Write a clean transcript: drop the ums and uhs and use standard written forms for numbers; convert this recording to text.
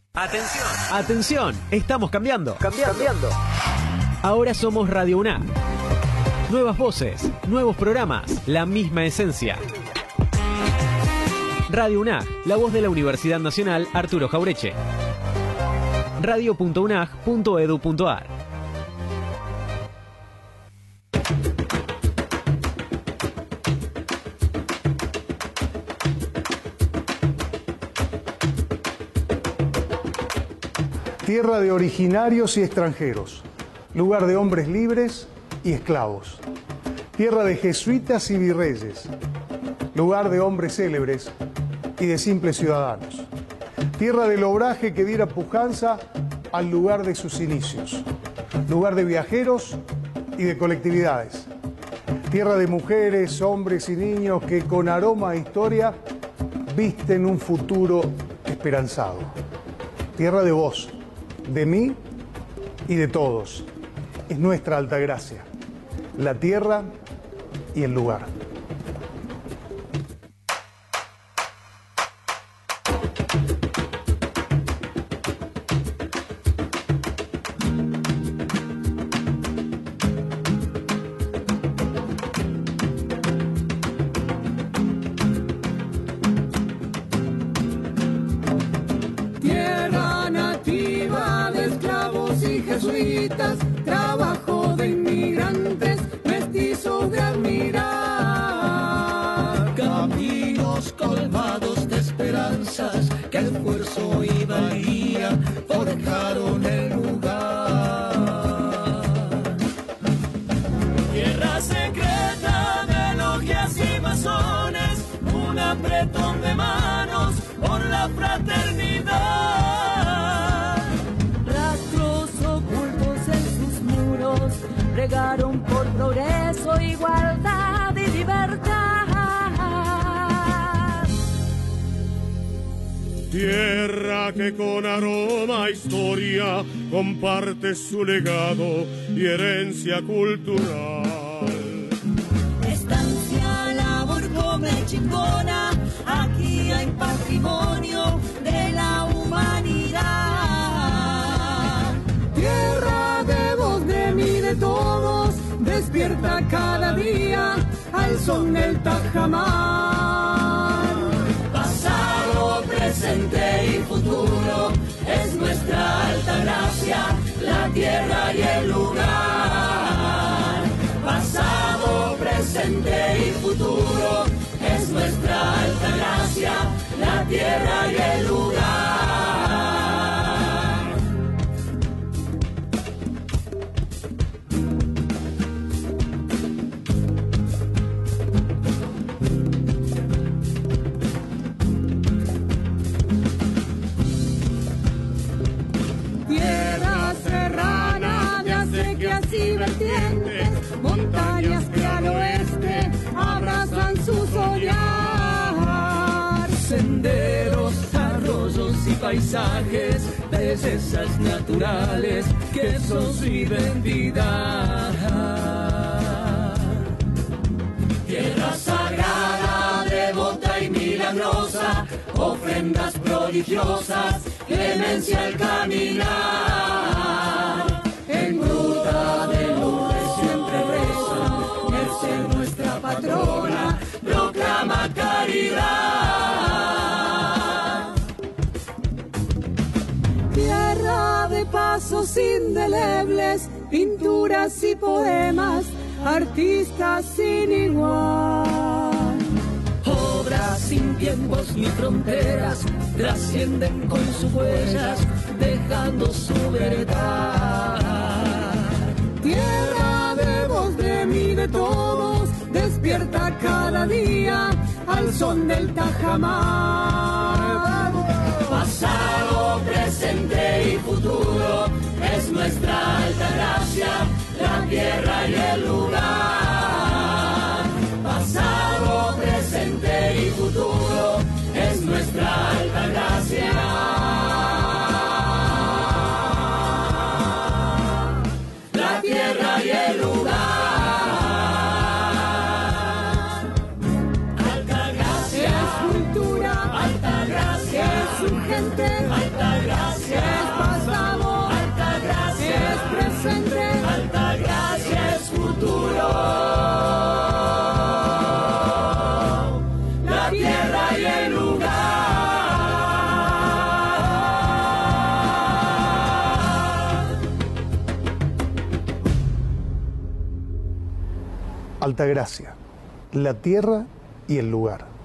Atención. Atención, estamos cambiando. Cambiando. Ahora somos Radio UNAG. Nuevas voces, nuevos programas, la misma esencia. Radio UNAG, la voz de la Universidad Nacional Arturo Jaureche. radio.unag.edu.ar. Tierra de originarios y extranjeros, lugar de hombres libres y esclavos. Tierra de jesuitas y virreyes, lugar de hombres célebres y de simples ciudadanos. Tierra del obraje que diera pujanza al lugar de sus inicios. Lugar de viajeros y de colectividades. Tierra de mujeres, hombres y niños que con aroma e historia visten un futuro esperanzado. Tierra de vos, de mí y de todos. Es nuestra Altagracia, la tierra y el lugar. Trabajo de inmigrantes, mestizos de admirar. Caminos colmados de esperanzas que esfuerzo y valía forjaron el lugar. Tierra secreta de logias y masones, un apretón de manos por la fraternidad. Pregaron por progreso, igualdad y libertad. Tierra que con aroma a historia comparte su legado y herencia cultural. Estancia labor come chingona, aquí hay patrimonio de la humanidad. Tierra de vos, de mí, de todos, despierta cada día al son del Tajamar. Pasado, presente y futuro es nuestra Altagracia, la tierra y el lugar. Pasado, presente y futuro es nuestra Altagracia, la tierra y el lugar. Montañas que al oeste abrazan su soñar. Senderos, arroyos y paisajes, bellezas naturales que son su identidad. Tierra sagrada, devota y milagrosa, ofrendas prodigiosas, clemencia al caminar. En gruta de Lourdes siempre reza, Merced nuestra patrona, proclama caridad. Tierra de pasos indelebles, pinturas y poemas, artistas sin igual. Obras sin tiempos ni fronteras, trascienden con sus huellas, dejando su verdad. Tierra de vos, de mí, de todos, despierta cada día al son del Tajamar. Pasado, presente y futuro es nuestra Altagracia, la tierra y el lugar. Pasado, presente y futuro es nuestra Altagracia. Tierra y el lugar. Altagracia es cultura, Altagracia es su gente, Altagracia. Altagracia, la tierra y el lugar.